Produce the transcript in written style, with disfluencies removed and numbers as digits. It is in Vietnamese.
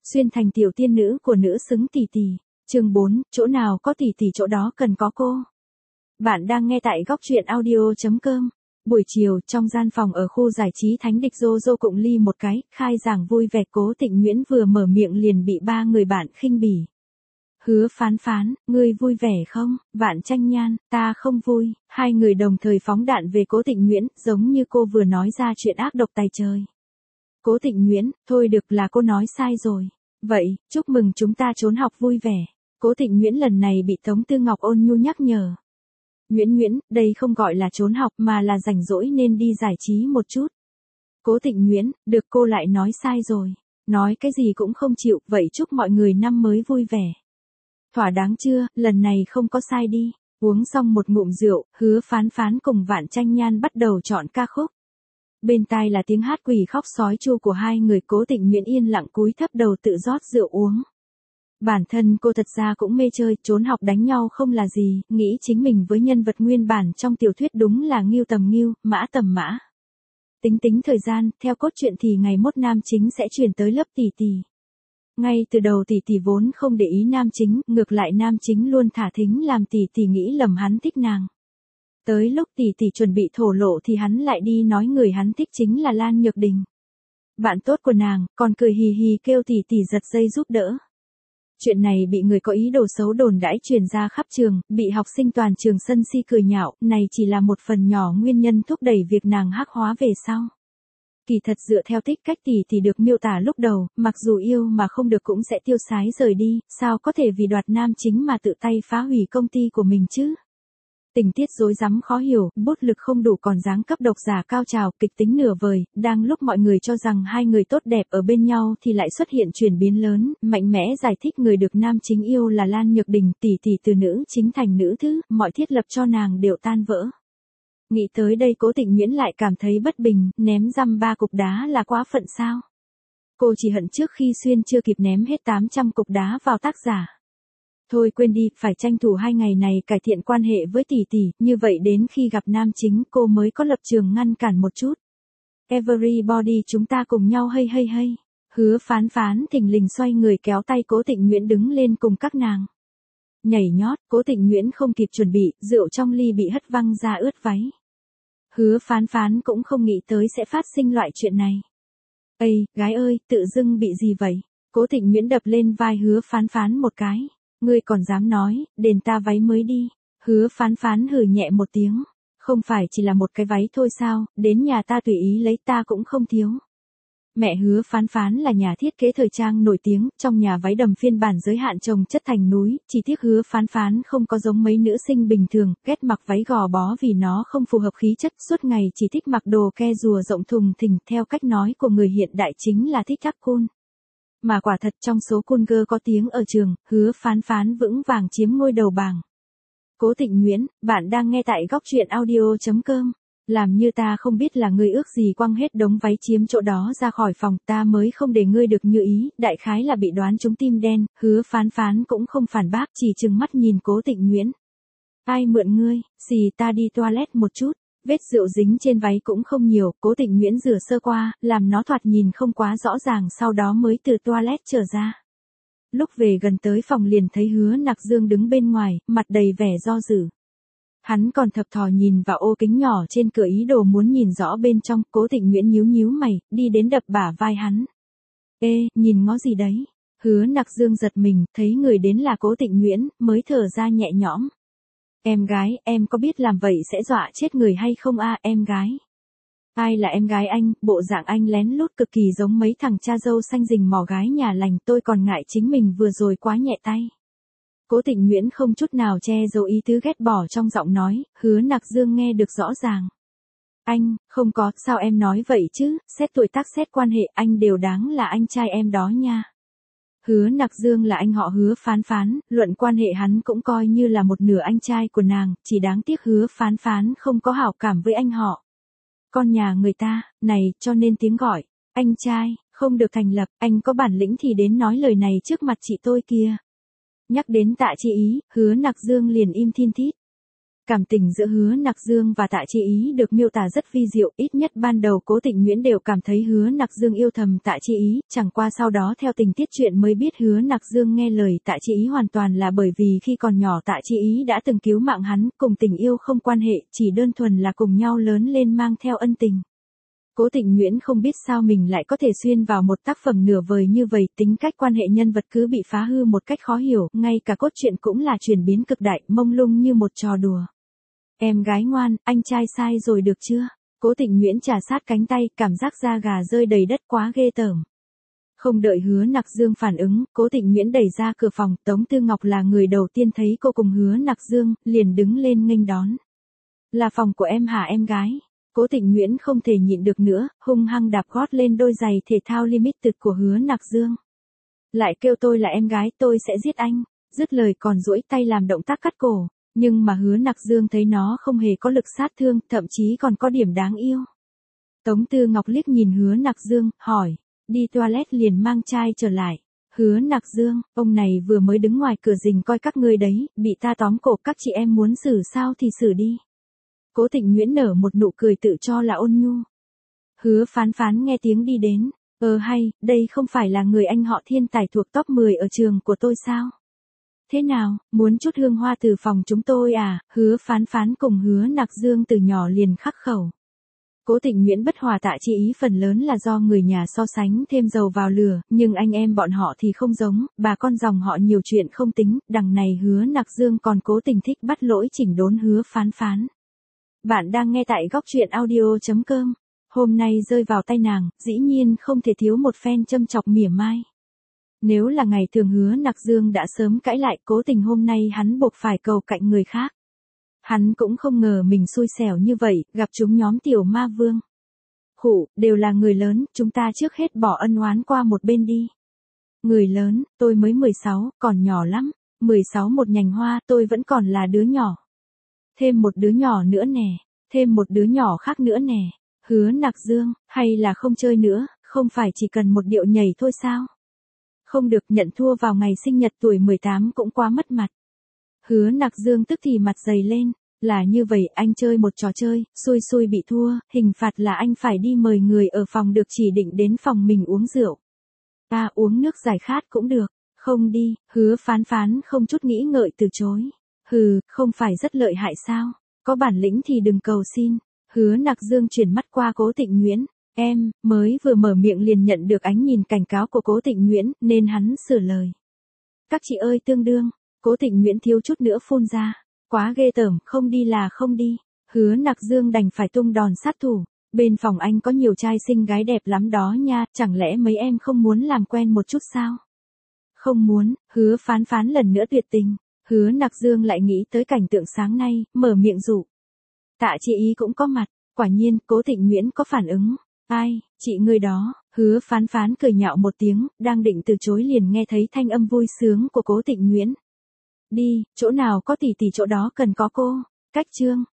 Xuyên thành tiểu tiên nữ của nữ xứng tỷ tỷ. Chương 4, chỗ nào có tỷ tỷ chỗ đó cần có cô. Bạn đang nghe tại góc truyện audio.com. Buổi chiều, trong gian phòng ở khu giải trí Thánh Địch Jojo cụng ly một cái, khai giảng vui vẻ. Cố Tịnh Nguyễn vừa mở miệng liền bị ba người bạn khinh bỉ. Hứa Phán Phán, ngươi vui vẻ không? Vạn Tranh Nhan, ta không vui. Hai người đồng thời phóng đạn về Cố Tịnh Nguyễn, giống như cô vừa nói ra chuyện ác độc tày trời. Cố Tịnh Nguyễn, thôi được là cô nói sai rồi. Vậy, chúc mừng chúng ta trốn học vui vẻ. Cố Tịnh Nguyễn lần này bị Tống Tư Ngọc ôn nhu nhắc nhở. Nguyễn, đây không gọi là trốn học mà là rảnh rỗi nên đi giải trí một chút. Cố Tịnh Nguyễn, được cô lại nói sai rồi. Nói cái gì cũng không chịu, vậy chúc mọi người năm mới vui vẻ. Thỏa đáng chưa, lần này không có sai đi. Uống xong một ngụm rượu, Hứa Phán Phán cùng Vạn Tranh Nhan bắt đầu chọn ca khúc. Bên tai là tiếng hát quỷ khóc sói chu của hai người. Cố Tịnh Nguyễn yên lặng cúi thấp đầu tự rót rượu uống. Bản thân cô thật ra cũng mê chơi, trốn học đánh nhau không là gì, nghĩ chính mình với nhân vật nguyên bản trong tiểu thuyết đúng là Ngưu tầm Ngưu, Mã tầm Mã. Tính thời gian, theo cốt truyện thì ngày mốt nam chính sẽ chuyển tới lớp tỷ tỷ. Ngay từ đầu tỷ tỷ vốn không để ý nam chính, ngược lại nam chính luôn thả thính làm tỷ tỷ nghĩ lầm hắn thích nàng. Tới lúc tỷ tỷ chuẩn bị thổ lộ thì hắn lại đi nói người hắn thích chính là Lan Nhược Đình. Bạn tốt của nàng, còn cười hì hì kêu tỷ tỷ giật dây giúp đỡ. Chuyện này bị người có ý đồ xấu đồn đãi truyền ra khắp trường, bị học sinh toàn trường sân si cười nhạo, này chỉ là một phần nhỏ nguyên nhân thúc đẩy việc nàng hắc hóa về sau. Kỳ thật dựa theo tích cách tỷ được miêu tả lúc đầu, mặc dù yêu mà không được cũng sẽ tiêu sái rời đi, sao có thể vì đoạt nam chính mà tự tay phá hủy công ty của mình chứ? Tình tiết rối rắm khó hiểu, bút lực không đủ còn dáng cấp độc giả cao trào, kịch tính nửa vời, đang lúc mọi người cho rằng hai người tốt đẹp ở bên nhau thì lại xuất hiện chuyển biến lớn, mạnh mẽ giải thích người được nam chính yêu là Lan Nhược Đình, tỷ từ nữ chính thành nữ thứ, mọi thiết lập cho nàng đều tan vỡ. Nghĩ tới đây Cố Tịnh Nguyễn lại cảm thấy bất bình, ném răm 3 cục đá là quá phận sao? Cô chỉ hận trước khi xuyên chưa kịp ném hết 800 cục đá vào tác giả. Thôi quên đi, phải tranh thủ 2 ngày này cải thiện quan hệ với tỷ, như vậy đến khi gặp nam chính cô mới có lập trường ngăn cản một chút. Everybody chúng ta cùng nhau hay. Hứa Phán Phán thình lình xoay người kéo tay Cố Tịnh Nguyễn đứng lên cùng các nàng. Nhảy nhót, Cố Tịnh Nguyễn không kịp chuẩn bị, rượu trong ly bị hất văng ra ướt váy. Hứa Phán Phán cũng không nghĩ tới sẽ phát sinh loại chuyện này. Ây, gái ơi, tự dưng bị gì vậy? Cố Tịnh Nguyễn đập lên vai Hứa Phán Phán một cái. Ngươi còn dám nói, đền ta váy mới đi. Hứa Phán Phán hừ nhẹ một tiếng. Không phải chỉ là một cái váy thôi sao, đến nhà ta tùy ý lấy ta cũng không thiếu. Mẹ Hứa Phán Phán là nhà thiết kế thời trang nổi tiếng, trong nhà váy đầm phiên bản giới hạn trồng chất thành núi, chỉ tiếc Hứa Phán Phán không có giống mấy nữ sinh bình thường, ghét mặc váy gò bó vì nó không phù hợp khí chất, suốt ngày chỉ thích mặc đồ ke rùa rộng thùng thình, theo cách nói của người hiện đại chính là thích thắc cool. Mà quả thật trong số cool girl có tiếng ở trường, Hứa Phán Phán vững vàng chiếm ngôi đầu bảng. Cố Tịnh Nguyễn, bạn đang nghe tại góc truyện audio.com. Làm như ta không biết là ngươi ước gì quăng hết đống váy chiếm chỗ đó ra khỏi phòng, ta mới không để ngươi được như ý, đại khái là bị đoán trúng tim đen. Hứa Phán Phán cũng không phản bác, chỉ trừng mắt nhìn Cố Tịnh Nguyễn. Ai mượn ngươi, xì ta đi toilet một chút. Vết rượu dính trên váy cũng không nhiều, Cố Tịnh Nguyễn rửa sơ qua, làm nó thoạt nhìn không quá rõ ràng, sau đó mới từ toilet trở ra. Lúc về gần tới phòng liền thấy Hứa Nặc Dương đứng bên ngoài, mặt đầy vẻ do dự. Hắn còn thập thò nhìn vào ô kính nhỏ trên cửa ý đồ muốn nhìn rõ bên trong. Cố Tịnh Nguyễn nhíu mày, đi đến đập bả vai hắn. Ê, nhìn ngó gì đấy? Hứa Nặc Dương giật mình, thấy người đến là Cố Tịnh Nguyễn, mới thở ra nhẹ nhõm. Em gái, em có biết làm vậy sẽ dọa chết người hay không a em gái? Ai là em gái anh, bộ dạng anh lén lút cực kỳ giống mấy thằng cha dâu xanh rình mò gái nhà lành, tôi còn ngại chính mình vừa rồi quá nhẹ tay. Cố Tịnh Nguyễn không chút nào che giấu ý tứ ghét bỏ trong giọng nói, Hứa Nặc Dương nghe được rõ ràng. Anh, không có, sao em nói vậy chứ, xét tuổi tác xét quan hệ anh đều đáng là anh trai em đó nha. Hứa Nặc Dương là anh họ Hứa Phán Phán, luận quan hệ hắn cũng coi như là một nửa anh trai của nàng, chỉ đáng tiếc Hứa Phán Phán không có hảo cảm với anh họ. Con nhà người ta, này, cho nên tiếng gọi, anh trai, không được thành lập, anh có bản lĩnh thì đến nói lời này trước mặt chị tôi kia. Nhắc đến Tạ Chi Ý, Hứa Nặc Dương liền im thin thít. Cảm tình giữa Hứa Nặc Dương và Tạ Chi Ý được miêu tả rất vi diệu, ít nhất ban đầu Cố Tịnh Nguyễn đều cảm thấy Hứa Nặc Dương yêu thầm Tạ Chi Ý, chẳng qua sau đó theo tình tiết truyện mới biết Hứa Nặc Dương nghe lời Tạ Chi Ý hoàn toàn là bởi vì khi còn nhỏ Tạ Chi Ý đã từng cứu mạng hắn, cùng tình yêu không quan hệ, chỉ đơn thuần là cùng nhau lớn lên mang theo ân tình. Cố Tịnh Nguyễn không biết sao mình lại có thể xuyên vào một tác phẩm nửa vời như vậy, tính cách quan hệ nhân vật cứ bị phá hư một cách khó hiểu, ngay cả cốt truyện cũng là chuyển biến cực đại, mông lung như một trò đùa. Em gái ngoan, anh trai sai rồi được chưa? Cố Tịnh Nguyễn trà sát cánh tay, cảm giác da gà rơi đầy đất quá ghê tởm. Không đợi Hứa Nặc Dương phản ứng, Cố Tịnh Nguyễn đẩy ra cửa phòng, Tống Tư Ngọc là người đầu tiên thấy cô cùng Hứa Nặc Dương, liền đứng lên nghênh đón. Là phòng của em hả em gái? Cố Tịnh Nguyễn không thể nhịn được nữa, hung hăng đạp gót lên đôi giày thể thao limited của Hứa Nặc Dương. Lại kêu tôi là em gái, tôi sẽ giết anh. Dứt lời còn duỗi tay làm động tác cắt cổ. Nhưng mà Hứa Nặc Dương thấy nó không hề có lực sát thương, thậm chí còn có điểm đáng yêu. Tống Tư Ngọc liếc nhìn Hứa Nặc Dương, hỏi, đi toilet liền mang chai trở lại. Hứa Nặc Dương, ông này vừa mới đứng ngoài cửa rình coi các ngươi đấy, bị ta tóm cổ, các chị em muốn xử sao thì xử đi. Cố Tịnh Nguyễn nở một nụ cười tự cho là ôn nhu. Hứa Phán Phán nghe tiếng đi đến, hay, đây không phải là người anh họ thiên tài thuộc top 10 ở trường của tôi sao? Thế nào, muốn chút hương hoa từ phòng chúng tôi à? Hứa Phán Phán cùng Hứa Nặc Dương từ nhỏ liền khắc khẩu. Cố Tịnh Nguyễn bất hòa Tạ Chi Ý phần lớn là do người nhà so sánh thêm dầu vào lửa, nhưng anh em bọn họ thì không giống, bà con dòng họ nhiều chuyện không tính, đằng này Hứa Nặc Dương còn cố tình thích bắt lỗi chỉnh đốn Hứa Phán Phán. Bạn đang nghe tại góc truyện audio.com. Hôm nay rơi vào tay nàng, dĩ nhiên không thể thiếu một phen châm chọc mỉa mai. Nếu là ngày thường Hứa Nặc Dương đã sớm cãi lại, cố tình hôm nay hắn buộc phải cầu cạnh người khác. Hắn cũng không ngờ mình xui xẻo như vậy, gặp chúng nhóm tiểu ma vương. Khụ, đều là người lớn, chúng ta trước hết bỏ ân oán qua một bên đi. Người lớn, tôi mới 16, còn nhỏ lắm. 16 một nhành hoa, tôi vẫn còn là đứa nhỏ. Thêm một đứa nhỏ nữa nè, thêm một đứa nhỏ khác nữa nè. Hứa Nặc Dương, hay là không chơi nữa, không phải chỉ cần một điệu nhảy thôi sao? Không được, nhận thua vào ngày sinh nhật tuổi 18 cũng quá mất mặt. Hứa Nặc Dương tức thì mặt dày lên, là như vậy, anh chơi một trò chơi, xui xui bị thua, hình phạt là anh phải đi mời người ở phòng được chỉ định đến phòng mình uống rượu. Ta uống nước giải khát cũng được, không đi. Hứa Phán Phán không chút nghĩ ngợi từ chối. Hừ, không phải rất lợi hại sao? Có bản lĩnh thì đừng cầu xin. Hứa Nặc Dương chuyển mắt qua Cố Tịnh Nguyễn. Em, mới vừa mở miệng liền nhận được ánh nhìn cảnh cáo của Cố Tịnh Nguyễn, nên hắn sửa lời. Các chị ơi tương đương. Cố Tịnh Nguyễn thiếu chút nữa phun ra. Quá ghê tởm, không đi là không đi. Hứa Nặc Dương đành phải tung đòn sát thủ. Bên phòng anh có nhiều trai xinh gái đẹp lắm đó nha, chẳng lẽ mấy em không muốn làm quen một chút sao? Không muốn. Hứa Phán Phán lần nữa tuyệt tình. Hứa Nặc Dương lại nghĩ tới cảnh tượng sáng nay, mở miệng dụ. Tạ Chi Ý cũng có mặt, quả nhiên, Cố Tịnh Nguyễn có phản ứng. Ai, chị người đó? Hứa Phán Phán cười nhạo một tiếng, đang định từ chối liền nghe thấy thanh âm vui sướng của Cố Tịnh Nguyễn. Đi, chỗ nào có tỷ tỷ chỗ đó cần có cô. Cách chương.